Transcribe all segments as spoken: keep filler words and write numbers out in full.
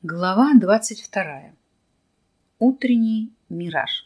Глава двадцать вторая. Утренний мираж.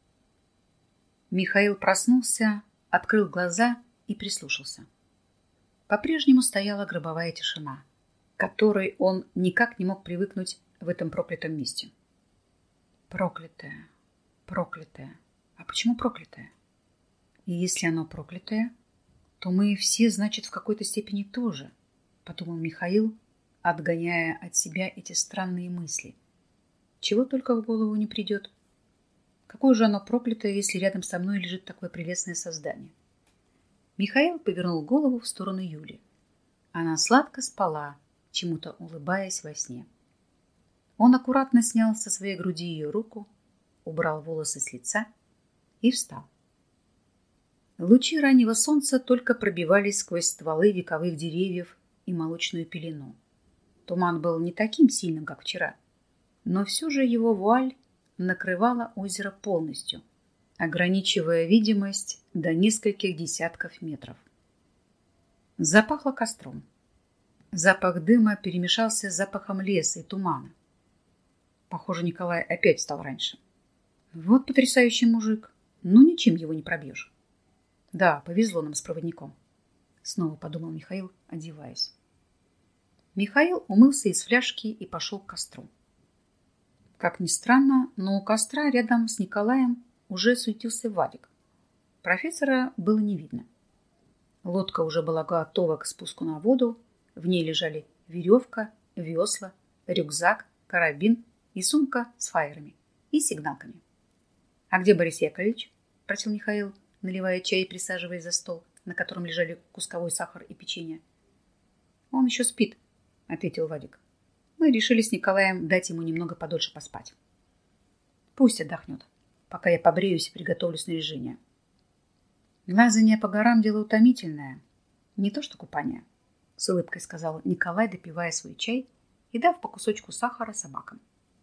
Михаил проснулся, открыл глаза и прислушался. По-прежнему стояла гробовая тишина, к которой он никак не мог привыкнуть в этом проклятом месте. Проклятое, проклятое. А почему проклятое? И если оно проклятое, то мы все, значит, в какой-то степени тоже, подумал Михаил, отгоняя от себя эти странные мысли. Чего только в голову не придет. Какое же оно проклятое, если рядом со мной лежит такое прелестное создание? Михаил повернул голову в сторону Юли. Она сладко спала, чему-то улыбаясь во сне. Он аккуратно снял со своей груди ее руку, убрал волосы с лица и встал. Лучи раннего солнца только пробивались сквозь стволы вековых деревьев и молочную пелену. Туман был не таким сильным, как вчера, но все же его вуаль накрывала озеро полностью, ограничивая видимость до нескольких десятков метров. Запахло костром. Запах дыма перемешался с запахом леса и тумана. Похоже, Николай опять встал раньше. Вот потрясающий мужик. Ну, ничем его не пробьешь. Да, повезло нам с проводником. Снова подумал Михаил, одеваясь. Михаил умылся из фляжки и пошел к костру. Как ни странно, но у костра рядом с Николаем уже суетился Вадик. Профессора было не видно. Лодка уже была готова к спуску на воду. В ней лежали веревка, весла, рюкзак, карабин и сумка с фаерами и сигналками. — А где Борис Яковлевич? — спросил Михаил, наливая чай и присаживаясь за стол, на котором лежали кусковой сахар и печенье. — Он еще спит, — ответил Вадик. Мы решили с Николаем дать ему немного подольше поспать. Пусть отдохнет, пока я побреюсь и приготовлю снаряжение. Лазание по горам — дело утомительное, не то что купание, — с улыбкой сказал Николай, допивая свой чай и дав по кусочку сахара собакам.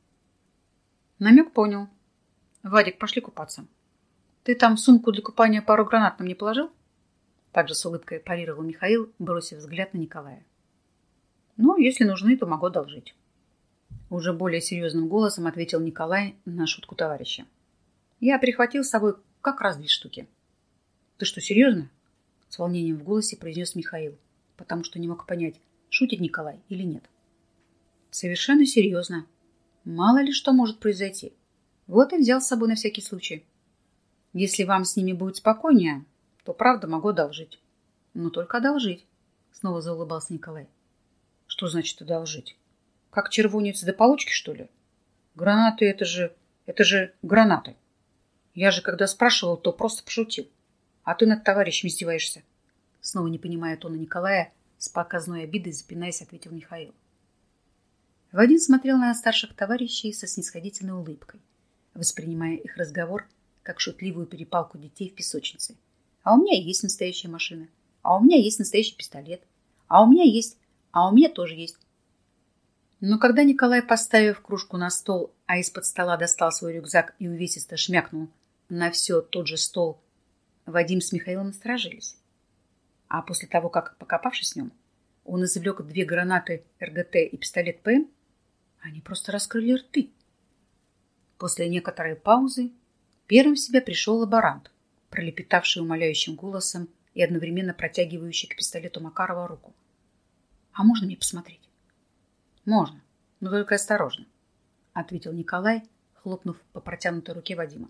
Намек понял. Вадик, пошли купаться. Ты там в сумку для купания пару гранат нам не положил? Также с улыбкой парировал Михаил, бросив взгляд на Николая. Ну, если нужны, то могу одолжить. Уже более серьезным голосом ответил Николай на шутку товарища. Я прихватил с собой как раз две штуки. Ты что, серьезно? С волнением в голосе произнес Михаил, потому что не мог понять, шутит Николай или нет. Совершенно серьезно. Мало ли что может произойти. Вот и взял с собой на всякий случай. Если вам с ними будет спокойнее, то правда могу одолжить. Но только одолжить. Снова заулыбался Николай. Что значит одолжить? Как червонец до получки, что ли? Гранаты — это же... это же гранаты. Я же, когда спрашивал, то просто пошутил. А ты над товарищем издеваешься. Снова не понимая тона Николая, с показной обидой запинаясь, ответил Михаил. Вадим смотрел на старших товарищей со снисходительной улыбкой, воспринимая их разговор как шутливую перепалку детей в песочнице. А у меня есть настоящая машина. А у меня есть настоящий пистолет. А у меня есть... А у меня тоже есть. Но когда Николай, поставив кружку на стол, а из-под стола достал свой рюкзак и увесисто шмякнул на все тот же стол, Вадим с Михаилом насторожились. А после того, как, покопавшись в нем, он извлек две гранаты эр гэ тэ и пистолет пэ эм, они просто раскрыли рты. После некоторой паузы первым в себя пришел лаборант, пролепетавший умоляющим голосом и одновременно протягивающий к пистолету Макарова руку. А можно мне посмотреть? Можно, но только осторожно, ответил Николай, хлопнув по протянутой руке Вадима.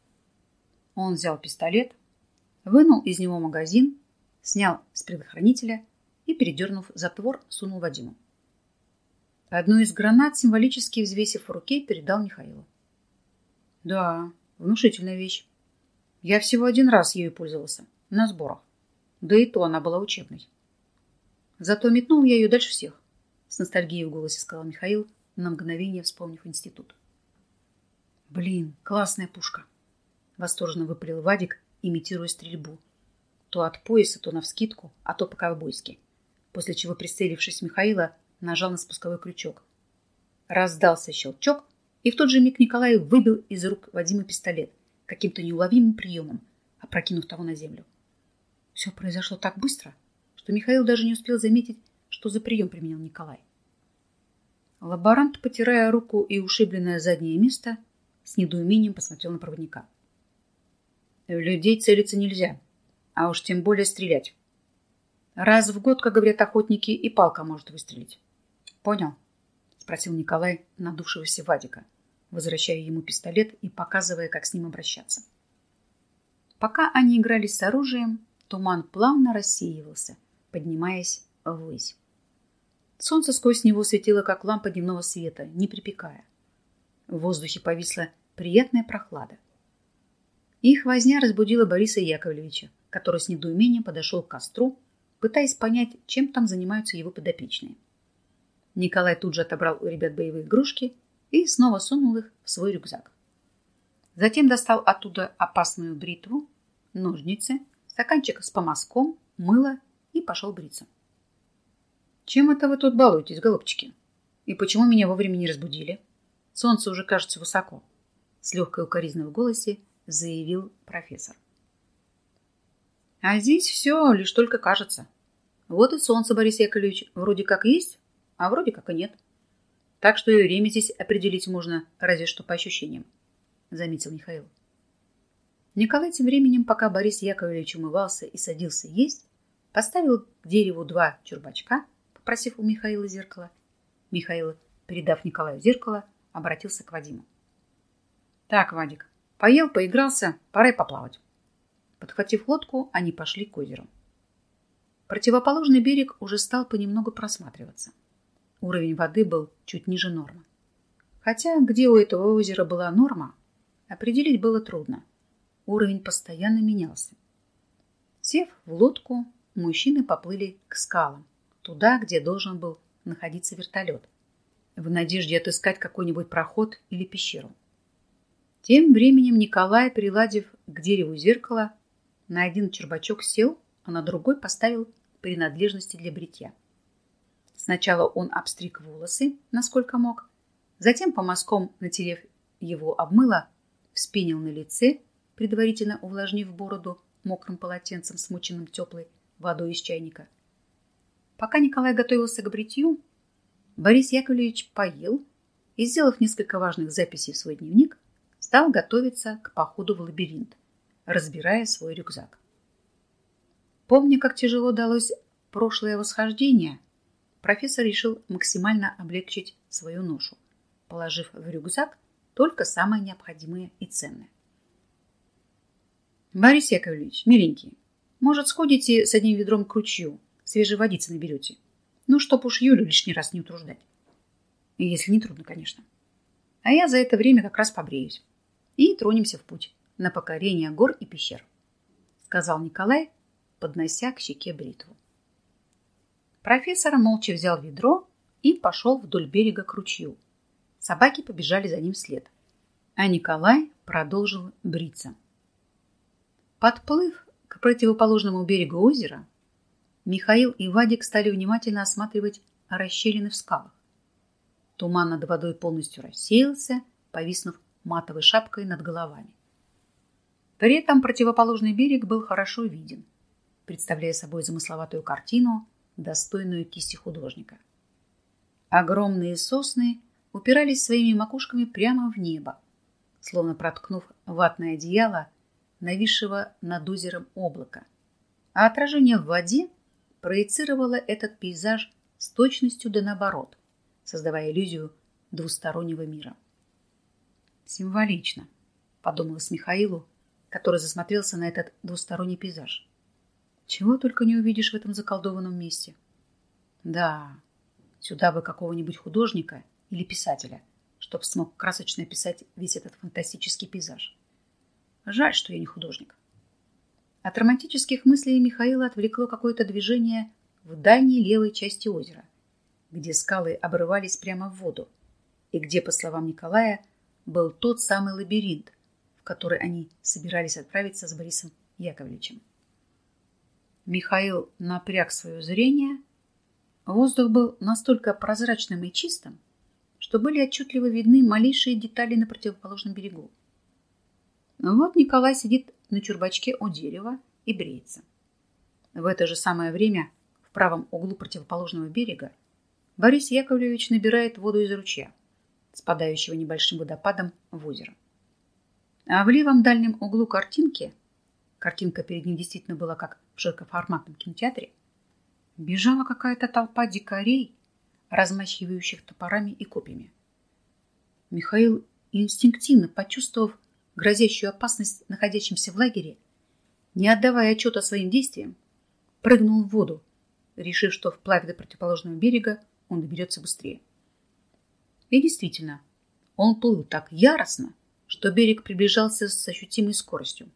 Он взял пистолет, вынул из него магазин, снял с предохранителя и, передернув затвор, сунул Вадиму. Одну из гранат, символически взвесив в руке, передал Михаилу. Да, внушительная вещь. Я всего один раз ею пользовался, на сборах. Да и то она была учебной. Зато метнул я ее дальше всех. С ностальгией в голосе сказал Михаил, на мгновение вспомнив институт. Блин, классная пушка. Восторженно выпалил Вадик, имитируя стрельбу. То от пояса, то навскидку, а то по-ковбойски. После чего, прицелившись в Михаила, нажал на спусковой крючок. Раздался щелчок, и в тот же миг Николай выбил из рук Вадима пистолет каким-то неуловимым приемом, опрокинув того на землю. Все произошло так быстро, что Михаил даже не успел заметить, что за прием применил Николай. Лаборант, потирая руку и ушибленное заднее место, с недоумением посмотрел на проводника. В людей целиться нельзя, а уж тем более стрелять. Раз в год, как говорят охотники, и палка может выстрелить. Понял? Спросил Николай надувшегося Вадика, возвращая ему пистолет и показывая, как с ним обращаться. Пока они игрались с оружием, туман плавно рассеивался, поднимаясь ввысь. Солнце сквозь него светило, как лампа дневного света, не припекая. В воздухе повисла приятная прохлада. Их возня разбудила Бориса Яковлевича, который с недоумением подошел к костру, пытаясь понять, чем там занимаются его подопечные. Николай тут же отобрал у ребят боевые игрушки и снова сунул их в свой рюкзак. Затем достал оттуда опасную бритву, ножницы, стаканчик с помазком, мыло и пошел бриться. «Чем это вы тут балуетесь, голубчики? И почему меня вовремя не разбудили? Солнце уже кажется высоко», — с легкой укоризной в голосе заявил профессор. «А здесь все лишь только кажется. Вот и солнце, Борис Яковлевич, вроде как есть, а вроде как и нет. Так что и время здесь определить можно разве что по ощущениям», — заметил Михаил. Николай тем временем, пока Борис Яковлевич умывался и садился есть, поставил к дереву два чурбачка, попросив у Михаила зеркало. Михаил, передав Николаю зеркало, обратился к Вадиму. «Так, Вадик, поел, поигрался, пора и поплавать». Подхватив лодку, они пошли к озеру. Противоположный берег уже стал понемногу просматриваться. Уровень воды был чуть ниже нормы. Хотя где у этого озера была норма, определить было трудно. Уровень постоянно менялся. Сев в лодку, мужчины поплыли к скалам, туда, где должен был находиться вертолет, в надежде отыскать какой-нибудь проход или пещеру. Тем временем Николай, приладив к дереву зеркало, на один чурбачок сел, а на другой поставил принадлежности для бритья. Сначала он обстриг волосы, насколько мог, затем помазком, натерев его об мыло, вспенил на лице, предварительно увлажнив бороду мокрым полотенцем, смоченным теплой водой из чайника. Пока Николай готовился к бритью, Борис Яковлевич поел и, сделав несколько важных записей в свой дневник, стал готовиться к походу в лабиринт, разбирая свой рюкзак. Помня, как тяжело далось прошлое восхождение, профессор решил максимально облегчить свою ношу, положив в рюкзак только самое необходимое и ценное. «Борис Яковлевич, миленький, может, сходите с одним ведром к ручью, свежей водицы наберете? Ну, чтоб уж Юлю лишний раз не утруждать. Если не трудно, конечно. А я за это время как раз побреюсь. И тронемся в путь на покорение гор и пещер», — сказал Николай, поднося к щеке бритву. Профессор молча взял ведро и пошел вдоль берега к ручью. Собаки побежали за ним вслед, а Николай продолжил бриться. Подплыв к противоположному берегу озера, Михаил и Вадик стали внимательно осматривать расщелины в скалах. Туман над водой полностью рассеялся, повиснув матовой шапкой над головами. При этом противоположный берег был хорошо виден, представляя собой замысловатую картину, достойную кисти художника. Огромные сосны упирались своими макушками прямо в небо, словно проткнув ватное одеяло нависшего над озером облака, а отражение в воде проецировало этот пейзаж с точностью да наоборот, создавая иллюзию двустороннего мира. «Символично», — подумалось Михаилу, который засмотрелся на этот двусторонний пейзаж. «Чего только не увидишь в этом заколдованном месте. Да, сюда бы какого-нибудь художника или писателя, чтоб смог красочно описать весь этот фантастический пейзаж. Жаль, что я не художник». От романтических мыслей Михаила отвлекло какое-то движение в дальней левой части озера, где скалы обрывались прямо в воду, и где, по словам Николая, был тот самый лабиринт, в который они собирались отправиться с Борисом Яковлевичем. Михаил напряг свое зрение. Воздух был настолько прозрачным и чистым, что были отчетливо видны малейшие детали на противоположном берегу. Вот Николай сидит на чурбачке у дерева и бреется. В это же самое время в правом углу противоположного берега Борис Яковлевич набирает воду из ручья, спадающего небольшим водопадом в озеро. А в левом дальнем углу картинки, картинка перед ним действительно была как в широкоформатном кинотеатре, бежала какая-то толпа дикарей, размахивающих топорами и копьями. Михаил, инстинктивно почувствовав грозящую опасность находящимся в лагере, не отдавая отчета своим действиям, прыгнул в воду, решив, что вплавь до противоположного берега он доберется быстрее. И действительно, он плыл так яростно, что берег приближался с ощутимой скоростью.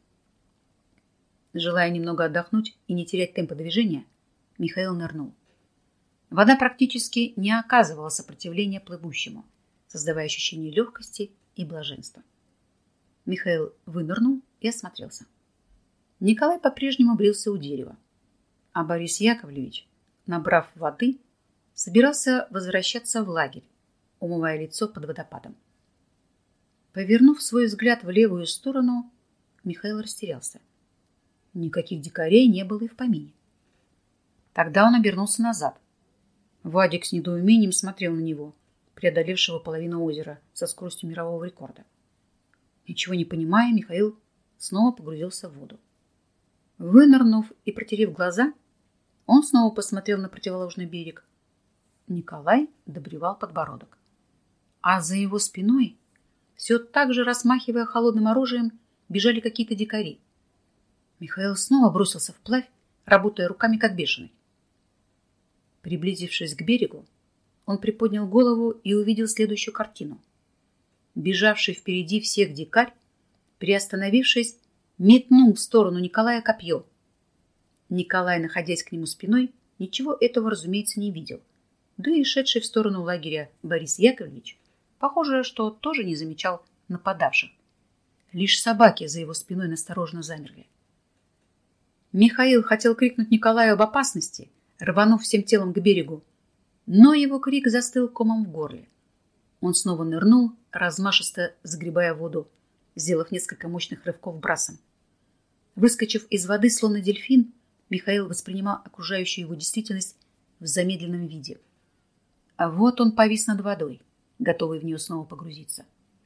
Желая немного отдохнуть и не терять темпа движения, Михаил нырнул. Вода практически не оказывала сопротивления плывущему, создавая ощущение легкости и блаженства. Михаил вынырнул и осмотрелся. Николай по-прежнему брился у дерева, а Борис Яковлевич, набрав воды, собирался возвращаться в лагерь, умывая лицо под водопадом. Повернув свой взгляд в левую сторону, Михаил растерялся. Никаких дикарей не было и в помине. Тогда он обернулся назад. Вадик с недоумением смотрел на него, преодолевшего половину озера со скоростью мирового рекорда. Ничего не понимая, Михаил снова погрузился в воду. Вынырнув и протерев глаза, он снова посмотрел на противоположный берег. Николай добревал подбородок. А за его спиной, все так же размахивая холодным оружием, бежали какие-то дикари. Михаил снова бросился вплавь, работая руками как бешеный. Приблизившись к берегу, он приподнял голову и увидел следующую картину. Бежавший впереди всех дикарь, приостановившись, метнул в сторону Николая копье. Николай, находясь к нему спиной, ничего этого, разумеется, не видел. Да и шедший в сторону лагеря Борис Яковлевич, похоже, что тоже не замечал нападавших. Лишь собаки за его спиной настороженно замерли. Михаил хотел крикнуть Николаю об опасности, рванув всем телом к берегу, но его крик застыл комом в горле. Он снова нырнул, размашисто загребая воду, сделав несколько мощных рывков брасом. Выскочив из воды, словно дельфин, Михаил воспринимал окружающую его действительность в замедленном виде. А вот он повис над водой, готовый в нее снова погрузиться.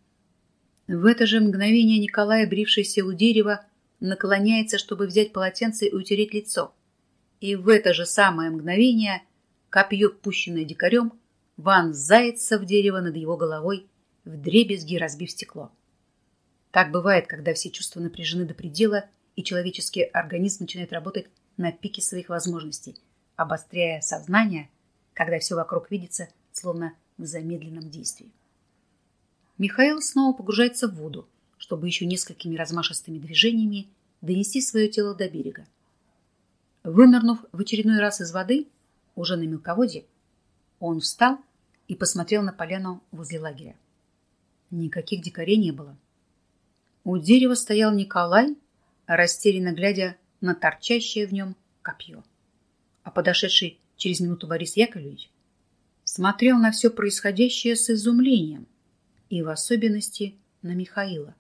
В это же мгновение Николай, брившийся у дерева, наклоняется, чтобы взять полотенце и утереть лицо. И в это же самое мгновение копье, пущенное дикарем, вонзается в дерево над его головой, вдребезги разбив стекло. Так бывает, когда все чувства напряжены до предела, и человеческий организм начинает работать на пике своих возможностей, обостряя сознание, когда все вокруг видится, словно в замедленном действии. Михаил снова погружается в воду, чтобы еще несколькими размашистыми движениями донести свое тело до берега. Вынырнув в очередной раз из воды, уже на мелководье, он встал и посмотрел на поляну возле лагеря. Никаких дикарей не было. У дерева стоял Николай, растерянно глядя на торчащее в нем копье. А подошедший через минуту Борис Яковлевич смотрел на все происходящее с изумлением и в особенности на Михаила.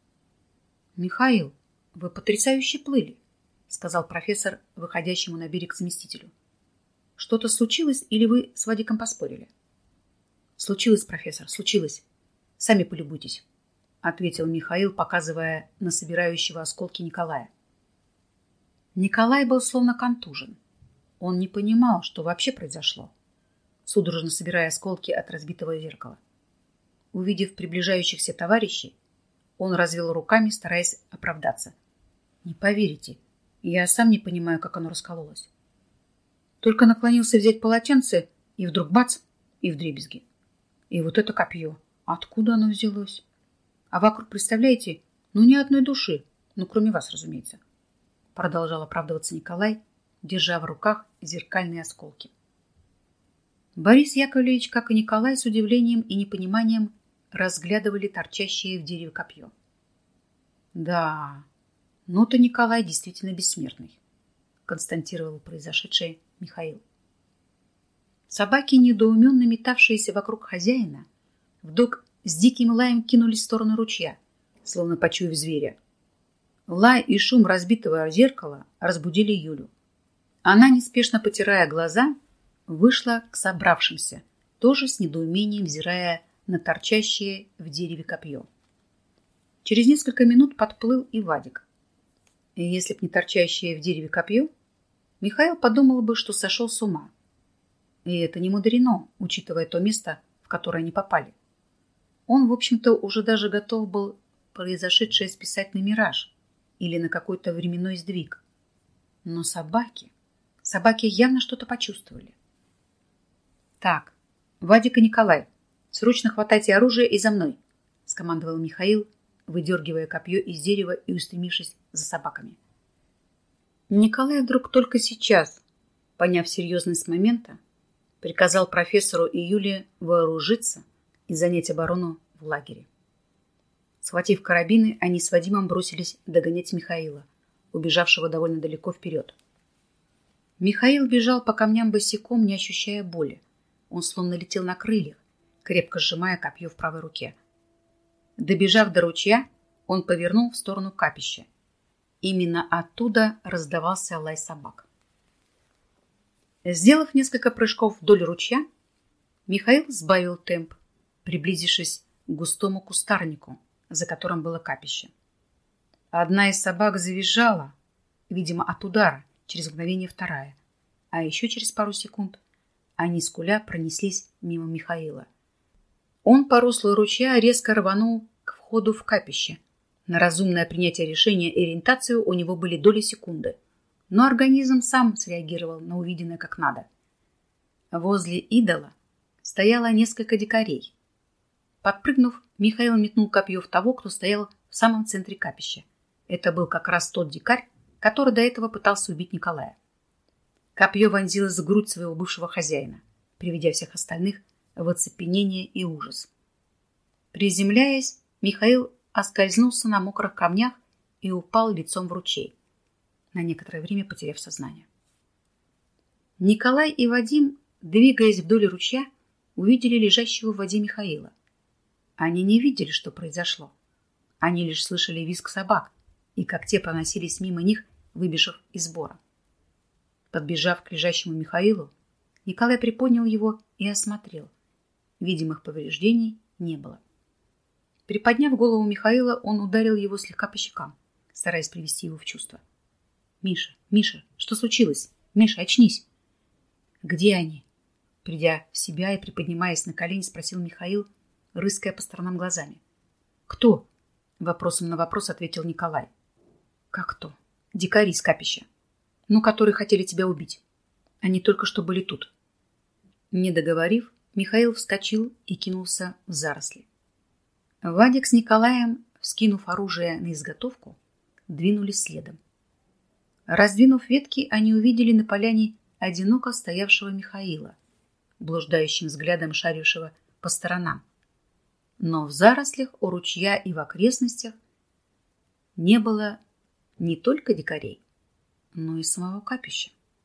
«Михаил, вы потрясающе плыли», — сказал профессор выходящему на берег заместителю. «Что-то случилось или вы с Вадиком поспорили?» «Случилось, профессор, случилось. Сами полюбуйтесь», — ответил Михаил, показывая на собирающего осколки Николая. Николай был словно контужен. Он не понимал, что вообще произошло, судорожно собирая осколки от разбитого зеркала. Увидев приближающихся товарищей, он развел руками, стараясь оправдаться. «Не поверите, я сам не понимаю, как оно раскололось. Только наклонился взять полотенце, и вдруг бац, и вдребезги. И вот это копье. Откуда оно взялось? А вокруг, представляете, ну ни одной души, ну кроме вас, разумеется», продолжал оправдываться Николай, держа в руках зеркальные осколки. Борис Яковлевич, как и Николай, с удивлением и непониманием разглядывали торчащее в дереве копье. «Да, ну-то Николай действительно бессмертный», констатировал произошедшее Михаил. Собаки, недоуменно метавшиеся вокруг хозяина, вдруг с диким лаем кинулись в сторону ручья, словно почуяв зверя. Лай и шум разбитого зеркала разбудили Юлю. Она, неспешно потирая глаза, вышла к собравшимся, тоже с недоумением взирая на торчащее в дереве копье. Через несколько минут подплыл и Вадик. И если б не торчащее в дереве копье, Михаил подумал бы, что сошел с ума. И это не мудрено, учитывая то место, в которое они попали. Он, в общем-то, уже даже готов был произошедшее списать на мираж или на какой-то временной сдвиг. Но собаки... Собаки явно что-то почувствовали. «Так, Вадик и Николай, срочно хватайте оружие и за мной», — скомандовал Михаил, выдергивая копье из дерева и устремившись за собаками. Николай вдруг только сейчас, поняв серьезность момента, приказал профессору и Юле вооружиться и занять оборону в лагере. Схватив карабины, они с Вадимом бросились догонять Михаила, убежавшего довольно далеко вперед. Михаил бежал по камням босиком, не ощущая боли. Он словно летел на крыльях, крепко сжимая копье в правой руке. Добежав до ручья, он повернул в сторону капища. Именно оттуда раздавался лай собак. Сделав несколько прыжков вдоль ручья, Михаил сбавил темп, приблизившись к густому кустарнику, за которым было капище. Одна из собак завизжала, видимо, от удара, через мгновение вторая, а еще через пару секунд они скуля пронеслись мимо Михаила. Он по руслу ручья резко рванул к входу в капище. На разумное принятие решения и ориентацию у него были доли секунды, но организм сам среагировал на увиденное как надо. Возле идола стояло несколько дикарей. Подпрыгнув, Михаил метнул копье в того, кто стоял в самом центре капища. Это был как раз тот дикарь, который до этого пытался убить Николая. Копье вонзилось в грудь своего бывшего хозяина, приведя всех остальных в оцепенение и ужас. Приземляясь, Михаил оскользнулся на мокрых камнях и упал лицом в ручей, на некоторое время потеряв сознание. Николай и Вадим, двигаясь вдоль ручья, увидели лежащего в воде Михаила. Они не видели, что произошло. Они лишь слышали визг собак, и как те проносились мимо них, выбежав из бора. Подбежав к лежащему Михаилу, Николай приподнял его и осмотрел. Видимых повреждений не было. Приподняв голову Михаила, он ударил его слегка по щекам, стараясь привести его в чувство. «Миша, Миша, что случилось? Миша, очнись!» «Где они?» Придя в себя и приподнимаясь на колени, спросил Михаил, рыская по сторонам глазами. «Кто?» Вопросом на вопрос ответил Николай. «Как кто?» «Дикари с капища. Ну, которые хотели тебя убить. Они только что были тут». Не договорив, Михаил вскочил и кинулся в заросли. Вадик с Николаем, вскинув оружие на изготовку, двинулись следом. Раздвинув ветки, они увидели на поляне одиноко стоявшего Михаила, блуждающим взглядом шарившего по сторонам. Но в зарослях у ручья и в окрестностях не было не только дикарей, но и самого капища.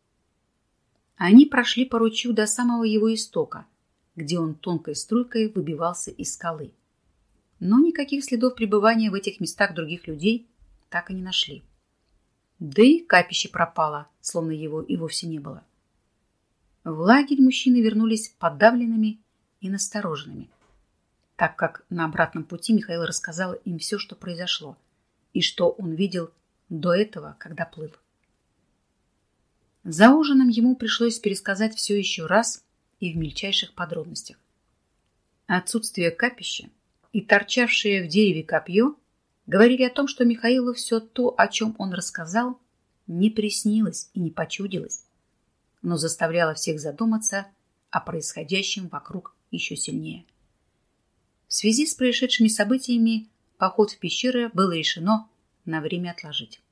Они прошли по ручью до самого его истока, где он тонкой струйкой выбивался из скалы. Но никаких следов пребывания в этих местах других людей так и не нашли. Да и капище пропало, словно его и вовсе не было. В лагерь мужчины вернулись подавленными и настороженными, так как на обратном пути Михаил рассказал им все, что произошло, и что он видел до этого, когда плыл. За ужином ему пришлось пересказать все еще раз и в мельчайших подробностях. Отсутствие капища и торчавшее в дереве копье говорили о том, что Михаилу все то, о чем он рассказал, не приснилось и не почудилось, но заставляло всех задуматься о происходящем вокруг еще сильнее. В связи с происшедшими событиями поход в пещеры было решено на время отложить.